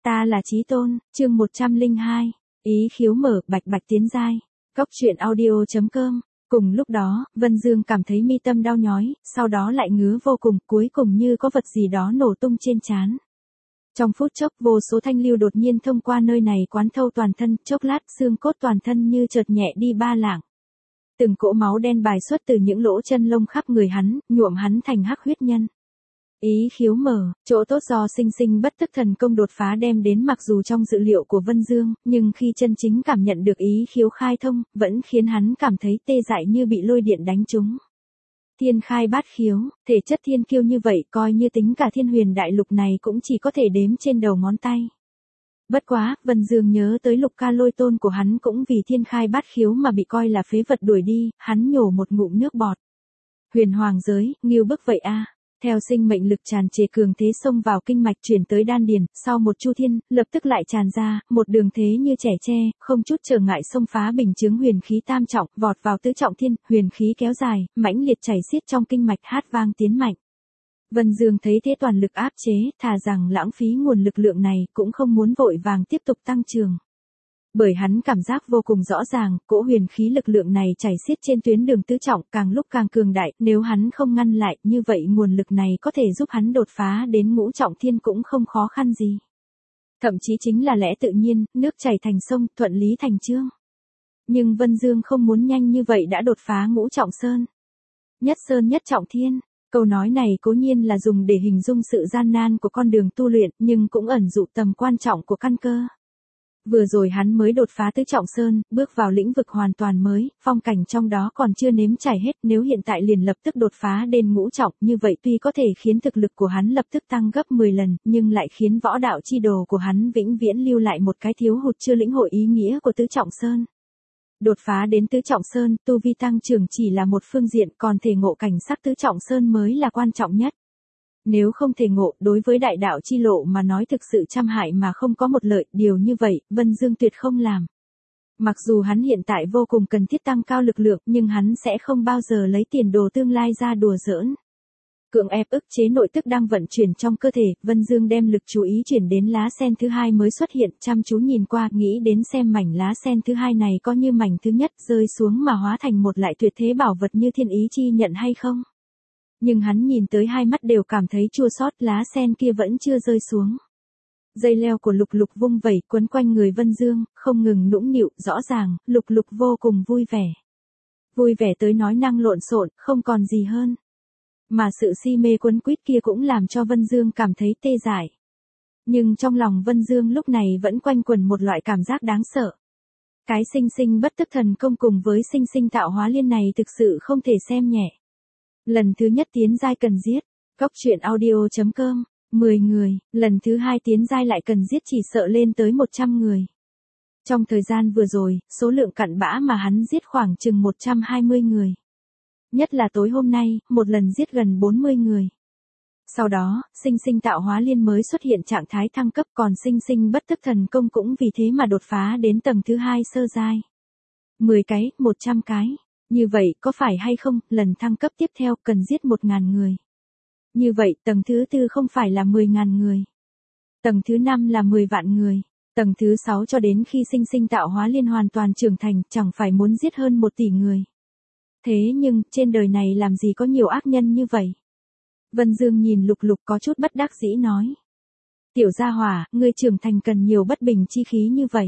Ta là Chí Tôn, chương 102, ý khiếu mở, bạch bạch tiến giai. Cốc truyện audio.com. Cùng lúc đó, Vân Dương cảm thấy mi tâm đau nhói, sau đó lại ngứa vô cùng, cuối cùng như có vật gì đó nổ tung trên trán. Trong phút chốc, vô số thanh lưu đột nhiên thông qua nơi này quán thâu toàn thân, chốc lát xương cốt toàn thân như chợt nhẹ đi ba lạng. Từng cỗ máu đen bài xuất từ những lỗ chân lông khắp người hắn, nhuộm hắn thành hắc huyết nhân. Ý khiếu mở, chỗ tốt do sinh sinh bất tức thần công đột phá đem đến mặc dù trong dự liệu của Vân Dương, nhưng khi chân chính cảm nhận được ý khiếu khai thông, vẫn khiến hắn cảm thấy tê dại như bị lôi điện đánh trúng. Thiên khai bát khiếu, thể chất thiên kiêu như vậy coi như tính cả thiên huyền đại lục này cũng chỉ có thể đếm trên đầu ngón tay. Bất quá, Vân Dương nhớ tới Lục Ca Lôi Tôn của hắn cũng vì thiên khai bát khiếu mà bị coi là phế vật đuổi đi, hắn nhổ một ngụm nước bọt. Huyền hoàng giới, nghiêu bức vậy a. Theo sinh mệnh lực tràn trề cường thế xông vào kinh mạch chuyển tới đan điền, sau một chu thiên, lập tức lại tràn ra, một đường thế như trẻ tre, không chút trở ngại xông phá bình chướng huyền khí tam trọng, vọt vào tứ trọng thiên, huyền khí kéo dài, mãnh liệt chảy xiết trong kinh mạch hát vang tiến mạnh. Vân Dương thấy thế toàn lực áp chế, thà rằng lãng phí nguồn lực lượng này, cũng không muốn vội vàng tiếp tục tăng trưởng. Bởi hắn cảm giác vô cùng rõ ràng, cỗ huyền khí lực lượng này chảy xiết trên tuyến đường tứ trọng càng lúc càng cường đại, nếu hắn không ngăn lại, như vậy nguồn lực này có thể giúp hắn đột phá đến ngũ trọng thiên cũng không khó khăn gì. Thậm chí chính là lẽ tự nhiên, nước chảy thành sông, thuận lý thành chương. Nhưng Vân Dương không muốn nhanh như vậy đã đột phá ngũ trọng sơn. Nhất sơn nhất trọng thiên. Câu nói này cố nhiên là dùng để hình dung sự gian nan của con đường tu luyện, nhưng cũng ẩn dụ tầm quan trọng của căn cơ. Vừa rồi hắn mới đột phá tứ trọng sơn, bước vào lĩnh vực hoàn toàn mới, phong cảnh trong đó còn chưa nếm trải hết, nếu hiện tại liền lập tức đột phá đến ngũ trọng, như vậy tuy có thể khiến thực lực của hắn lập tức tăng gấp 10 lần, nhưng lại khiến võ đạo chi đồ của hắn vĩnh viễn lưu lại một cái thiếu hụt chưa lĩnh hội ý nghĩa của tứ trọng sơn. Đột phá đến tứ trọng sơn, tu vi tăng trưởng chỉ là một phương diện, còn thể ngộ cảnh sắc tứ trọng sơn mới là quan trọng nhất. Nếu không thể ngộ, đối với đại đạo chi lộ mà nói thực sự trăm hại mà không có một lợi, điều như vậy, Vân Dương tuyệt không làm. Mặc dù hắn hiện tại vô cùng cần thiết tăng cao lực lượng, nhưng hắn sẽ không bao giờ lấy tiền đồ tương lai ra đùa giỡn. Cưỡng ép ức chế nội tức đang vận chuyển trong cơ thể, Vân Dương đem lực chú ý chuyển đến lá sen thứ hai mới xuất hiện, chăm chú nhìn qua, nghĩ đến xem mảnh lá sen thứ hai này có như mảnh thứ nhất rơi xuống mà hóa thành một lại tuyệt thế bảo vật như thiên ý chi nhận hay không. Nhưng hắn nhìn tới hai mắt đều cảm thấy chua xót, lá sen kia vẫn chưa rơi xuống. Dây leo của Lục Lục vung vẩy quấn quanh người Vân Dương, không ngừng nũng nịu, rõ ràng, Lục Lục vô cùng vui vẻ. Vui vẻ tới nói năng lộn xộn, không còn gì hơn. Mà sự si mê quấn quýt kia cũng làm cho Vân Dương cảm thấy tê dại. Nhưng trong lòng Vân Dương lúc này vẫn quanh quẩn một loại cảm giác đáng sợ. Cái sinh sinh bất tức thần công cùng với sinh sinh tạo hóa liên này thực sự không thể xem nhẹ. Lần thứ nhất tiến giai cần giết. Cốc truyện audio.com. 10 người, lần thứ hai tiến giai lại cần giết chỉ sợ lên tới 100 người. Trong thời gian vừa rồi, số lượng cặn bã mà hắn giết khoảng chừng 120 người. Nhất là tối hôm nay, một lần giết gần 40 người. Sau đó, sinh sinh tạo hóa liên mới xuất hiện trạng thái thăng cấp, còn sinh sinh bất tức thần công cũng vì thế mà đột phá đến tầng thứ hai sơ giai. 10 cái, 100 cái. Như vậy, có phải hay không, lần thăng cấp tiếp theo cần giết 1.000 người. Như vậy, tầng thứ tư không phải là 10.000 người. Tầng thứ 5 là 10 vạn người. Tầng thứ 6 cho đến khi sinh sinh tạo hóa liên hoàn toàn trưởng thành, chẳng phải muốn giết hơn 1 tỷ người. Thế nhưng, trên đời này làm gì có nhiều ác nhân như vậy? Vân Dương nhìn Lục Lục có chút bất đắc dĩ nói. Tiểu gia hỏa, ngươi trưởng thành cần nhiều bất bình chi khí như vậy.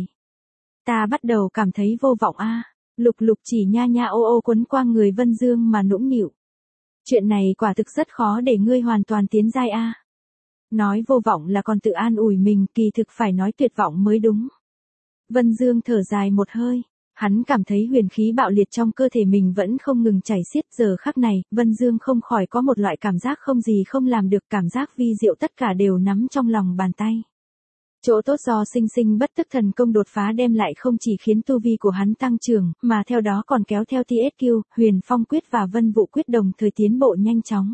Ta bắt đầu cảm thấy vô vọng a. Lục Lục chỉ nha nha ô ô quấn qua người Vân Dương mà nũng nịu. Chuyện này quả thực rất khó để ngươi hoàn toàn tiến giai a. Nói vô vọng là còn tự an ủi mình, kỳ thực phải nói tuyệt vọng mới đúng. Vân Dương thở dài một hơi. Hắn cảm thấy huyền khí bạo liệt trong cơ thể mình vẫn không ngừng chảy xiết, giờ khắc này, Vân Dương không khỏi có một loại cảm giác không gì không làm được, cảm giác vi diệu tất cả đều nắm trong lòng bàn tay. Chỗ tốt do sinh sinh bất tức thần công đột phá đem lại không chỉ khiến tu vi của hắn tăng trưởng, mà theo đó còn kéo theo TSQ, Huyền Phong quyết và Vân Vũ quyết đồng thời tiến bộ nhanh chóng.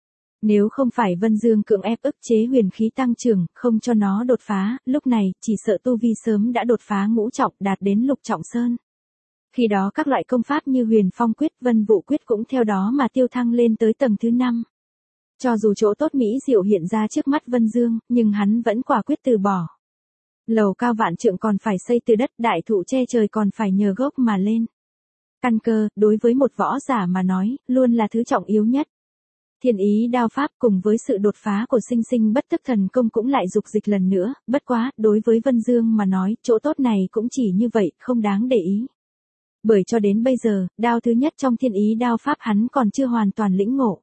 Nếu không phải Vân Dương cưỡng ép ức chế huyền khí tăng trưởng, không cho nó đột phá, lúc này, chỉ sợ tu vi sớm đã đột phá ngũ trọng, đạt đến lục trọng sơn. Khi đó các loại công pháp như Huyền Phong quyết, Vân Vũ quyết cũng theo đó mà tiêu thăng lên tới tầng thứ 5. Cho dù chỗ tốt mỹ diệu hiện ra trước mắt Vân Dương, nhưng hắn vẫn quả quyết từ bỏ. Lầu cao vạn trượng còn phải xây từ đất, đại thụ che trời còn phải nhờ gốc mà lên. Căn cơ, đối với một võ giả mà nói, luôn là thứ trọng yếu nhất. Thiên ý đao pháp cùng với sự đột phá của sinh sinh bất tức thần công cũng lại dục dịch lần nữa, bất quá, đối với Vân Dương mà nói, chỗ tốt này cũng chỉ như vậy, không đáng để ý. Bởi cho đến bây giờ, đao thứ nhất trong thiên ý đao pháp hắn còn chưa hoàn toàn lĩnh ngộ.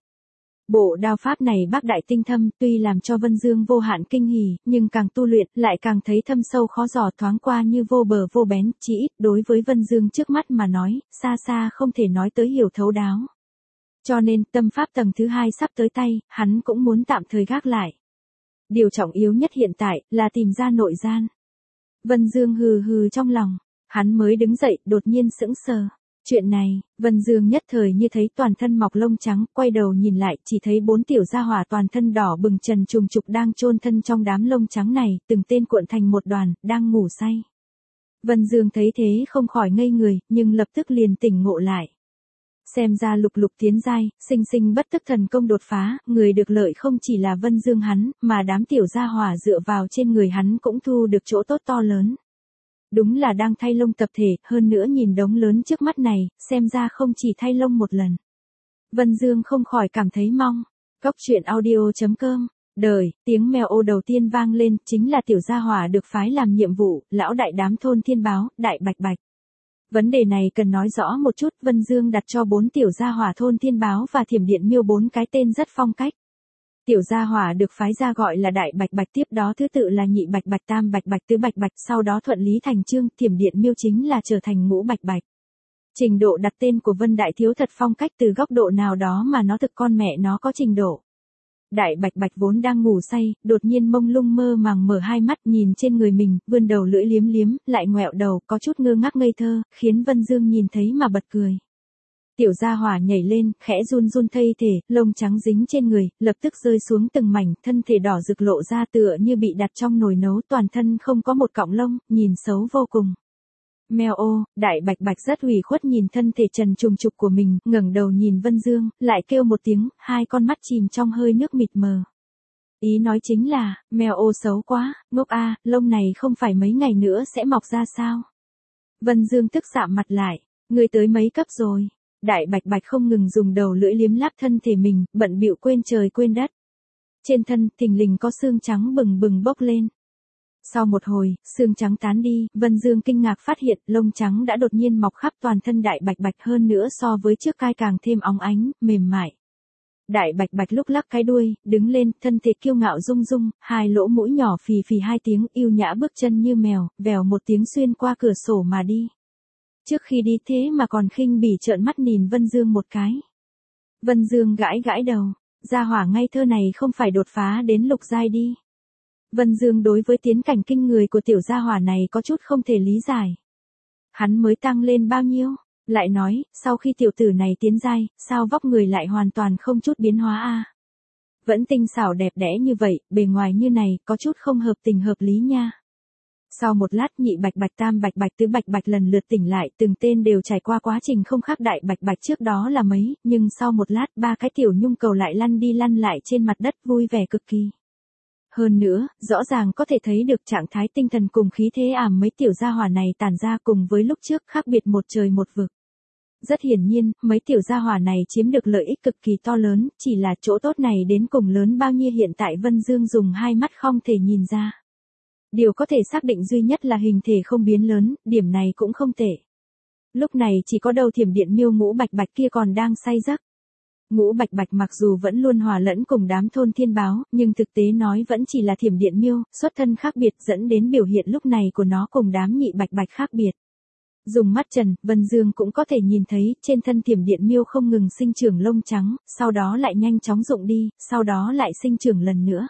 Bộ đao pháp này bác đại tinh thâm, tuy làm cho Vân Dương vô hạn kinh hỉ, nhưng càng tu luyện, lại càng thấy thâm sâu khó dò, thoáng qua như vô bờ vô bén, chỉ ít đối với Vân Dương trước mắt mà nói, xa xa không thể nói tới hiểu thấu đáo. Cho nên, tâm pháp tầng thứ hai sắp tới tay, hắn cũng muốn tạm thời gác lại. Điều trọng yếu nhất hiện tại, là tìm ra nội gian. Vân Dương hừ hừ trong lòng, hắn mới đứng dậy, đột nhiên sững sờ. Chuyện này, Vân Dương nhất thời như thấy toàn thân mọc lông trắng, quay đầu nhìn lại, chỉ thấy 4 tiểu gia hỏa toàn thân đỏ bừng trần trùng trục đang chôn thân trong đám lông trắng này, từng tên cuộn thành một đoàn, đang ngủ say. Vân Dương thấy thế không khỏi ngây người, nhưng lập tức liền tỉnh ngộ lại. Xem ra lục lục tiến giai, sinh sinh bất tức thần công đột phá, người được lợi không chỉ là Vân Dương hắn, mà đám tiểu gia hỏa dựa vào trên người hắn cũng thu được chỗ tốt to lớn. Đúng là đang thay lông tập thể, hơn nữa nhìn đống lớn trước mắt này, xem ra không chỉ thay lông một lần. Vân Dương không khỏi cảm thấy mong. Góc truyện audio.com. Đời, tiếng mèo ô đầu tiên vang lên, chính là tiểu gia hỏa được phái làm nhiệm vụ, lão đại đám thôn thiên báo, đại bạch bạch. Vấn đề này cần nói rõ một chút, Vân Dương đặt cho 4 tiểu gia hỏa thôn thiên báo và thiểm điện miêu 4 cái tên rất phong cách. Tiểu gia hỏa được phái ra gọi là đại bạch bạch, tiếp đó thứ tự là nhị bạch bạch, tam bạch bạch, tứ bạch bạch, sau đó thuận lý thành chương, thiểm điện miêu chính là trở thành ngũ bạch bạch. Trình độ đặt tên của Vân Đại Thiếu thật phong cách, từ góc độ nào đó mà nó thực con mẹ nó có trình độ. Đại bạch bạch vốn đang ngủ say, đột nhiên mông lung mơ màng mở hai mắt nhìn trên người mình, vươn đầu lưỡi liếm liếm, lại ngoẹo đầu, có chút ngơ ngác ngây thơ, khiến Vân Dương nhìn thấy mà bật cười. Tiểu gia hỏa nhảy lên, khẽ run run thây thể, lông trắng dính trên người, lập tức rơi xuống từng mảnh, thân thể đỏ rực lộ ra tựa như bị đặt trong nồi nấu, toàn thân không có một cọng lông, nhìn xấu vô cùng. Mèo ô, đại bạch bạch rất ủy khuất nhìn thân thể trần trùng trục của mình, ngẩng đầu nhìn Vân Dương, lại kêu một tiếng, hai con mắt chìm trong hơi nước mịt mờ. Ý nói chính là, mèo ô xấu quá, ngốc a, lông này không phải mấy ngày nữa sẽ mọc ra sao? Vân Dương tức sạm mặt lại, ngươi tới mấy cấp rồi? Đại bạch bạch không ngừng dùng đầu lưỡi liếm láp thân thể mình, bận bịu quên trời quên đất. Trên thân, thình lình có xương trắng bừng bừng bốc lên. Sau một hồi, xương trắng tán đi, Vân Dương kinh ngạc phát hiện lông trắng đã đột nhiên mọc khắp toàn thân đại bạch bạch, hơn nữa so với trước cai càng thêm óng ánh, mềm mại. Đại bạch bạch lúc lắc cái đuôi, đứng lên, thân thể kiêu ngạo rung rung, hai lỗ mũi nhỏ phì phì hai tiếng, yêu nhã bước chân như mèo, vèo một tiếng xuyên qua cửa sổ mà đi. Trước khi đi thế mà còn khinh bỉ trợn mắt nhìn Vân Dương một cái. Vân Dương gãi gãi đầu, gia hỏa ngây thơ này không phải đột phá đến lục giai đi. Vân Dương đối với tiến cảnh kinh người của tiểu gia hỏa này có chút không thể lý giải. Hắn mới tăng lên bao nhiêu? Lại nói, sau khi tiểu tử này tiến giai, sao vóc người lại hoàn toàn không chút biến hóa a? Vẫn tinh xảo đẹp đẽ như vậy, bề ngoài như này, có chút không hợp tình hợp lý nha. Sau một lát nhị bạch bạch, tam bạch bạch, tứ bạch bạch lần lượt tỉnh lại, từng tên đều trải qua quá trình không khác đại bạch bạch trước đó là mấy, nhưng sau một lát ba cái tiểu nhung cầu lại lăn đi lăn lại trên mặt đất vui vẻ cực kỳ. Hơn nữa, rõ ràng có thể thấy được trạng thái tinh thần cùng khí thế ảm mấy tiểu gia hỏa này tản ra cùng với lúc trước khác biệt một trời một vực. Rất hiển nhiên, mấy tiểu gia hỏa này chiếm được lợi ích cực kỳ to lớn, chỉ là chỗ tốt này đến cùng lớn bao nhiêu hiện tại Vân Dương dùng hai mắt không thể nhìn ra. Điều có thể xác định duy nhất là hình thể không biến lớn, điểm này cũng không tệ. Lúc này chỉ có đầu thiểm điện miêu ngũ bạch bạch kia còn đang say giấc. Ngũ bạch bạch mặc dù vẫn luôn hòa lẫn cùng đám thôn thiên báo, nhưng thực tế nói vẫn chỉ là thiểm điện miêu, xuất thân khác biệt dẫn đến biểu hiện lúc này của nó cùng đám nhị bạch bạch khác biệt. Dùng mắt trần, Vân Dương cũng có thể nhìn thấy, trên thân thiểm điện miêu không ngừng sinh trưởng lông trắng, sau đó lại nhanh chóng rụng đi, sau đó lại sinh trưởng lần nữa.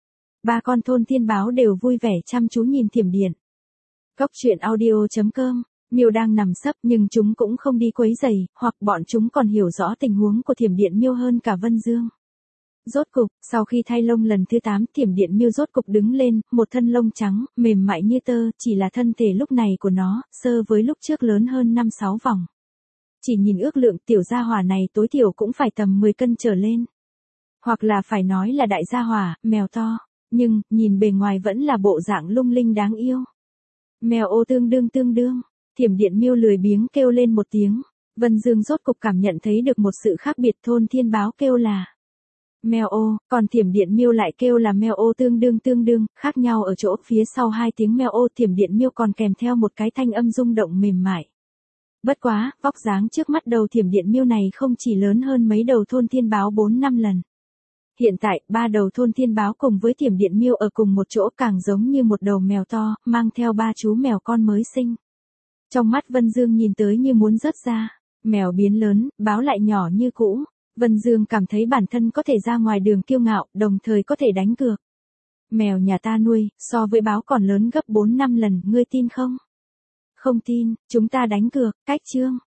Ba con thôn thiên báo đều vui vẻ chăm chú nhìn thiểm điện. Góc truyện audio.com. Miêu đang nằm sấp nhưng chúng cũng không đi quấy rầy, hoặc bọn chúng còn hiểu rõ tình huống của thiểm điện miêu hơn cả Vân Dương. Rốt cục, sau khi thay lông lần thứ 8, thiểm điện miêu rốt cục đứng lên, một thân lông trắng, mềm mại như tơ, chỉ là thân thể lúc này của nó, sơ với lúc trước lớn hơn 5-6 vòng. Chỉ nhìn ước lượng tiểu gia hỏa này tối thiểu cũng phải tầm 10 cân trở lên. Hoặc là phải nói là đại gia hỏa, mèo to. nhưng, nhìn bề ngoài vẫn là bộ dạng lung linh đáng yêu. Mèo ô tương đương, Thiểm Điện Miêu lười biếng kêu lên một tiếng. Vân Dương rốt cục cảm nhận thấy được một sự khác biệt, Thôn Thiên Báo kêu là mèo ô, còn Thiểm Điện Miêu lại kêu là mèo ô tương đương, khác nhau ở chỗ phía sau hai tiếng mèo ô Thiểm Điện Miêu còn kèm theo một cái thanh âm rung động mềm mại. Bất quá, vóc dáng trước mắt đầu Thiểm Điện Miêu này không chỉ lớn hơn mấy đầu Thôn Thiên Báo 4-5 lần. Hiện tại, 3 đầu Thôn Thiên Báo cùng với Thiểm Điện Miêu ở cùng một chỗ càng giống như một đầu mèo to, mang theo 3 chú mèo con mới sinh. Trong mắt Vân Dương nhìn tới như muốn rớt ra, mèo biến lớn, báo lại nhỏ như cũ. Vân Dương cảm thấy bản thân có thể ra ngoài đường kiêu ngạo, đồng thời có thể đánh cược. Mèo nhà ta nuôi, so với báo còn lớn gấp 4-5 lần, ngươi tin không? Không tin, chúng ta đánh cược, cách chương.